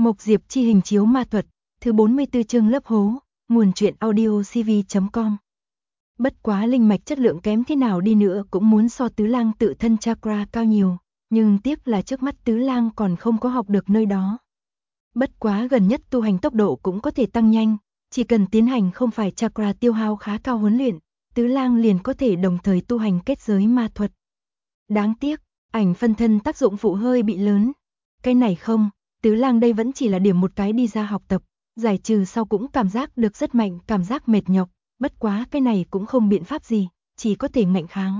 Mộc Diệp chi hình chiếu ma thuật, thứ 44 chương lấp hố, nguồn truyện audio cv.com. Bất quá linh mạch chất lượng kém thế nào đi nữa cũng muốn so Tứ Lang tự thân chakra cao nhiều, nhưng tiếc là trước mắt Tứ Lang còn không có học được nơi đó. Bất quá gần nhất tu hành tốc độ cũng có thể tăng nhanh, chỉ cần tiến hành không phải chakra tiêu hao khá cao huấn luyện, Tứ Lang liền có thể đồng thời tu hành kết giới ma thuật. Đáng tiếc, ảnh phân thân tác dụng phụ hơi bị lớn. Cái này không, Tứ Lang đây vẫn chỉ là điểm một cái đi ra học tập, giải trừ sau cũng cảm giác được rất mạnh, cảm giác mệt nhọc, bất quá cái này cũng không biện pháp gì, chỉ có thể ngạnh kháng.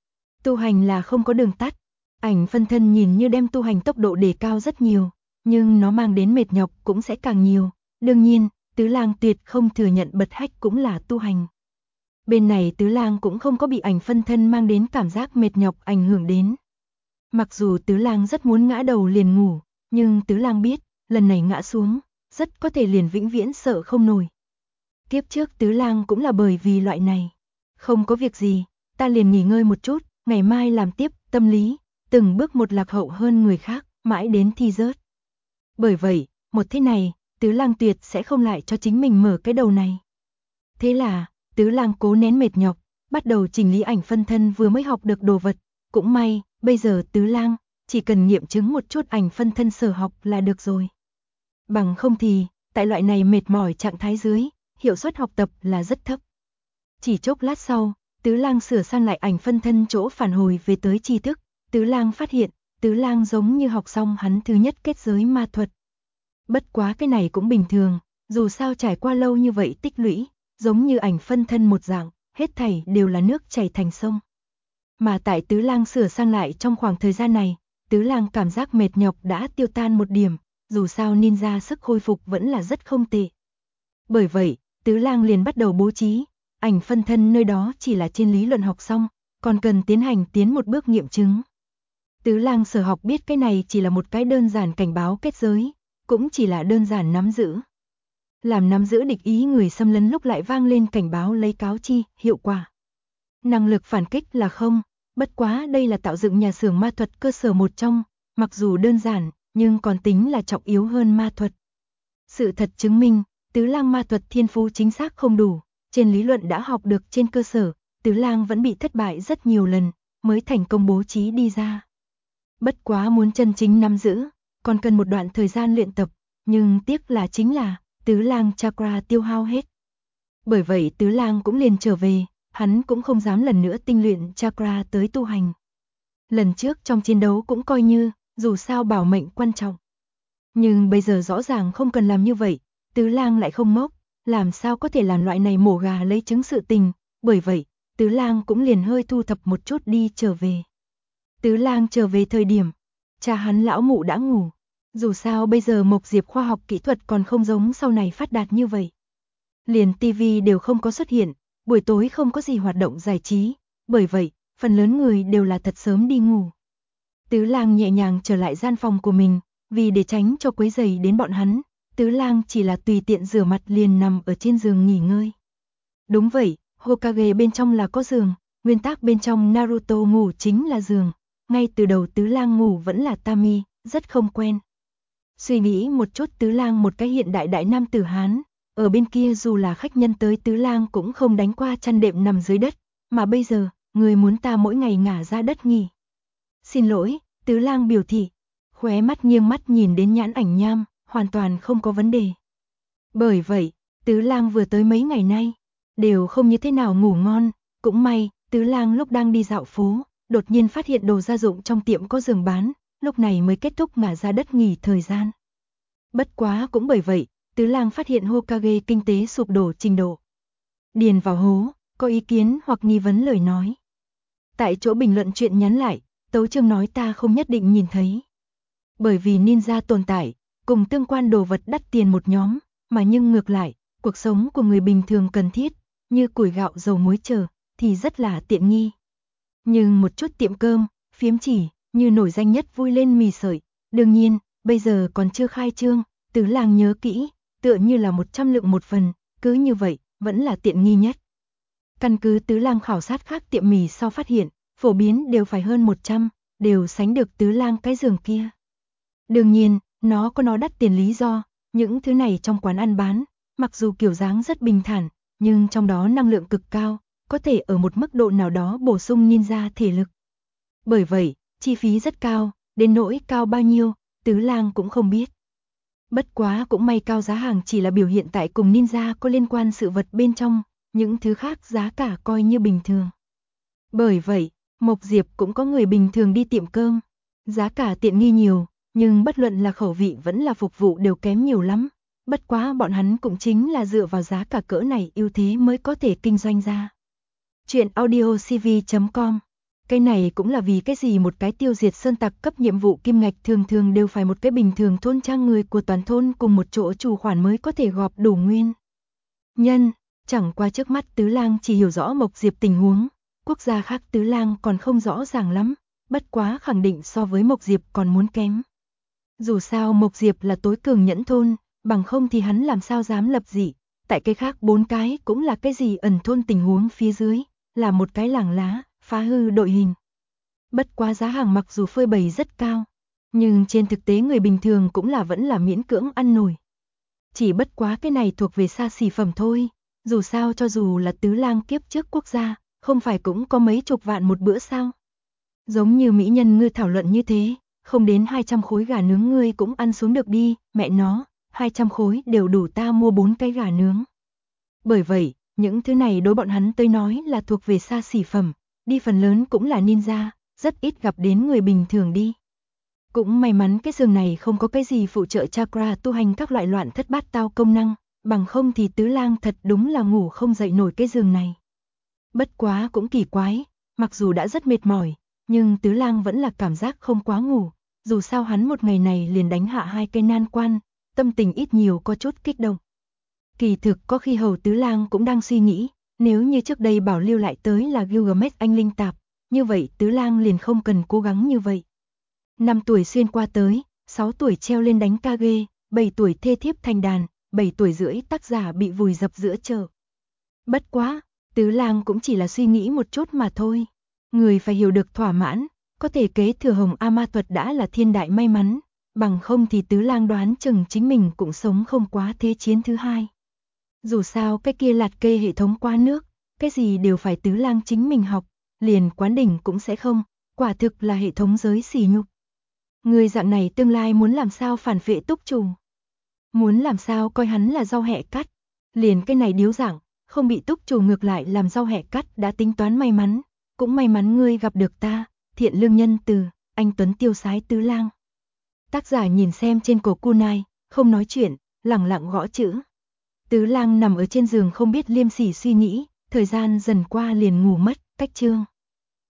Tu hành là không có đường tắt, ảnh phân thân nhìn như đem tu hành tốc độ đề cao rất nhiều, nhưng nó mang đến mệt nhọc cũng sẽ càng nhiều. Đương nhiên, Tứ Lang tuyệt không thừa nhận bật hách cũng là tu hành. Bên này Tứ Lang cũng không có bị ảnh phân thân mang đến cảm giác mệt nhọc ảnh hưởng đến. Mặc dù Tứ Lang rất muốn ngã đầu liền ngủ, nhưng Tứ Lang biết, lần này ngã xuống, rất có thể liền vĩnh viễn sợ không nổi. Kiếp trước Tứ Lang cũng là bởi vì loại này. Không có việc gì, ta liền nghỉ ngơi một chút, ngày mai làm tiếp, tâm lý, từng bước một lạc hậu hơn người khác, mãi đến thi rớt. Bởi vậy, một thế này, Tứ Lang tuyệt sẽ không lại cho chính mình mở cái đầu này. Thế là, Tứ Lang cố nén mệt nhọc, bắt đầu chỉnh lý ảnh phân thân vừa mới học được đồ vật. Cũng may, bây giờ Tứ Lang chỉ cần nghiệm chứng một chút ảnh phân thân sở học là được rồi. Bằng không thì, tại loại này mệt mỏi trạng thái dưới, hiệu suất học tập là rất thấp. Chỉ chốc lát sau, Tứ Lang sửa sang lại ảnh phân thân chỗ phản hồi về tới tri thức, Tứ Lang phát hiện, Tứ Lang giống như học xong hắn thứ nhất kết giới ma thuật. Bất quá cái này cũng bình thường, dù sao trải qua lâu như vậy tích lũy, giống như ảnh phân thân một dạng, hết thảy đều là nước chảy thành sông. Mà tại Tứ Lang sửa sang lại trong khoảng thời gian này, Tứ Lang cảm giác mệt nhọc đã tiêu tan một điểm, dù sao ninja sức hồi phục vẫn là rất không tệ. Bởi vậy, Tứ Lang liền bắt đầu bố trí, ảnh phân thân nơi đó chỉ là trên lý luận học xong, còn cần tiến một bước nghiệm chứng. Tứ Lang sở học biết cái này chỉ là một cái đơn giản cảnh báo kết giới, cũng chỉ là đơn giản nắm giữ. Làm nắm giữ địch ý người xâm lấn lúc lại vang lên cảnh báo lấy cáo chi, hiệu quả. Năng lực phản kích là không, bất quá đây là tạo dựng nhà xưởng ma thuật cơ sở một trong, mặc dù đơn giản, nhưng còn tính là trọng yếu hơn ma thuật. Sự thật chứng minh, Tứ Lang ma thuật thiên phú chính xác không đủ, trên lý luận đã học được trên cơ sở, Tứ Lang vẫn bị thất bại rất nhiều lần, mới thành công bố trí đi ra. Bất quá muốn chân chính nắm giữ, còn cần một đoạn thời gian luyện tập, nhưng tiếc là chính là, Tứ Lang chakra tiêu hao hết. Bởi vậy Tứ Lang cũng liền trở về, hắn cũng không dám lần nữa tinh luyện chakra tới tu hành. Lần trước trong chiến đấu cũng coi như, dù sao bảo mệnh quan trọng. Nhưng bây giờ rõ ràng không cần làm như vậy, Tứ Lang lại không ngốc, làm sao có thể làm loại này mổ gà lấy trứng sự tình, bởi vậy, Tứ Lang cũng liền hơi thu thập một chút đi trở về. Tứ Lang trở về thời điểm, cha hắn lão mụ đã ngủ, dù sao bây giờ Mộc Diệp khoa học kỹ thuật còn không giống sau này phát đạt như vậy. Liền tivi đều không có xuất hiện, buổi tối không có gì hoạt động giải trí, bởi vậy, phần lớn người đều là thật sớm đi ngủ. Tứ Lang nhẹ nhàng trở lại gian phòng của mình, vì để tránh cho quấy rầy đến bọn hắn, Tứ Lang chỉ là tùy tiện rửa mặt liền nằm ở trên giường nghỉ ngơi. Đúng vậy, Hokage bên trong là có giường, nguyên tắc bên trong Naruto ngủ chính là giường, ngay từ đầu Tứ Lang ngủ vẫn là Tami, rất không quen. Suy nghĩ một chút Tứ Lang một cái hiện đại đại nam tử Hán, ở bên kia dù là khách nhân tới Tứ Lang cũng không đánh qua chăn đệm nằm dưới đất, mà bây giờ, người muốn ta mỗi ngày ngả ra đất nghỉ. Xin lỗi, Tứ Lang biểu thị, khóe mắt nghiêng mắt nhìn đến nhãn ảnh nham, hoàn toàn không có vấn đề. Bởi vậy, Tứ Lang vừa tới mấy ngày nay, đều không như thế nào ngủ ngon, cũng may, Tứ Lang lúc đang đi dạo phố, đột nhiên phát hiện đồ gia dụng trong tiệm có giường bán, lúc này mới kết thúc ngả ra đất nghỉ thời gian. Bất quá cũng bởi vậy, Tứ Lang phát hiện Hokage kinh tế sụp đổ trình độ. Điền vào hố, có ý kiến hoặc nghi vấn lời nói. Tại chỗ bình luận chuyện nhắn lại, Tấu Chương nói ta không nhất định nhìn thấy. Bởi vì ninja tồn tại, cùng tương quan đồ vật đắt tiền một nhóm, mà nhưng ngược lại, cuộc sống của người bình thường cần thiết, như củi gạo dầu muối chờ, thì rất là tiện nghi. Nhưng một chút tiệm cơm, phiếm chỉ, như nổi danh nhất vui lên mì sợi, đương nhiên, bây giờ còn chưa khai trương, Tứ Lang nhớ kỹ, tựa như là 100 lượng một phần, cứ như vậy, vẫn là tiện nghi nhất. Căn cứ Tứ Lang khảo sát khác tiệm mì sau phát hiện, phổ biến đều phải hơn 100, đều sánh được Tứ Lang cái giường kia. Đương nhiên, Nó có nó đắt tiền lý do, những thứ này trong quán ăn bán, mặc dù kiểu dáng rất bình thản, nhưng trong đó năng lượng cực cao, có thể ở một mức độ nào đó bổ sung ninja thể lực. Bởi vậy, chi phí rất cao, đến nỗi cao bao nhiêu, Tứ Lang cũng không biết. Bất quá cũng may cao giá hàng chỉ là biểu hiện tại cùng ninja có liên quan sự vật bên trong, những thứ khác giá cả coi như bình thường. Bởi vậy, Mộc Diệp cũng có người bình thường đi tiệm cơm, giá cả tiện nghi nhiều, nhưng bất luận là khẩu vị vẫn là phục vụ đều kém nhiều lắm. Bất quá bọn hắn cũng chính là dựa vào giá cả cỡ này ưu thế mới có thể kinh doanh ra. Chuyện audiocv.com. Cái này cũng là vì cái gì một cái tiêu diệt sơn tặc cấp nhiệm vụ kim ngạch thường thường đều phải một cái bình thường thôn trang người của toàn thôn cùng một chỗ chủ khoản mới có thể gọp đủ nguyên nhân. Chẳng qua trước mắt Tứ Lang chỉ hiểu rõ Mộc Diệp tình huống, quốc gia khác Tứ Lang còn không rõ ràng lắm, bất quá khẳng định so với Mộc Diệp còn muốn kém. Dù sao Mộc Diệp là tối cường nhẫn thôn, bằng không thì hắn làm sao dám lập dị, tại cái khác 4 cái cũng là cái gì ẩn thôn tình huống phía dưới, là một cái làng lá, phá hư đội hình. Bất quá giá hàng mặc dù phơi bày rất cao, nhưng trên thực tế người bình thường cũng là vẫn là miễn cưỡng ăn nổi. Chỉ bất quá cái này thuộc về xa xỉ phẩm thôi, dù sao cho dù là Tứ Lang kiếp trước quốc gia, không phải cũng có mấy chục vạn một bữa sao. Giống như mỹ nhân ngươi thảo luận như thế, không đến 200 khối gà nướng ngươi cũng ăn xuống được đi, mẹ nó, 200 khối đều đủ ta mua 4 cái gà nướng. Bởi vậy, những thứ này đối bọn hắn tới nói là thuộc về xa xỉ phẩm, đi phần lớn cũng là ninja, rất ít gặp đến người bình thường đi. Cũng may mắn cái giường này không có cái gì phụ trợ chakra tu hành các loại loạn thất bát tao công năng, bằng không thì Tứ Lang thật đúng là ngủ không dậy nổi cái giường này. Bất quá cũng kỳ quái, mặc dù đã rất mệt mỏi, nhưng Tứ Lang vẫn là cảm giác không quá ngủ, dù sao hắn một ngày này liền đánh hạ 2 cây nan quan, tâm tình ít nhiều có chút kích động. Kỳ thực có khi Hầu Tứ Lang cũng đang suy nghĩ, nếu như trước đây bảo lưu lại tới là Gilgamesh anh linh tạp, như vậy Tứ Lang liền không cần cố gắng như vậy. 5 tuổi xuyên qua tới, 6 tuổi treo lên đánh Kage, 7 tuổi thê thiếp thành đàn, 7 tuổi rưỡi tác giả bị vùi dập giữa chợ. Bất quá, Tứ Lang cũng chỉ là suy nghĩ một chút mà thôi. Người phải hiểu được thỏa mãn, có thể kế thừa Hồng A Ma thuật đã là thiên đại may mắn, bằng không thì Tứ Lang đoán chừng chính mình cũng sống không quá thế chiến thứ hai. Dù sao cái kia lạt kê hệ thống qua nước, cái gì đều phải Tứ Lang chính mình học, liền quán đỉnh cũng sẽ không, quả thực là hệ thống giới sỉ nhục. Người dạng này tương lai muốn làm sao phản phệ túc chủ, muốn làm sao coi hắn là rau hẹ cắt, liền cái này điếu dạng, không bị túc chủ ngược lại làm rau hẹ cắt đã tính toán may mắn, cũng may mắn ngươi gặp được ta, thiện lương nhân từ, anh Tuấn tiêu sái Tứ Lang. Tác giả nhìn xem trên cổ kunai, không nói chuyện, lẳng lặng gõ chữ. Tứ Lang nằm ở trên giường không biết liêm sỉ suy nghĩ, thời gian dần qua liền ngủ mất, cách chương.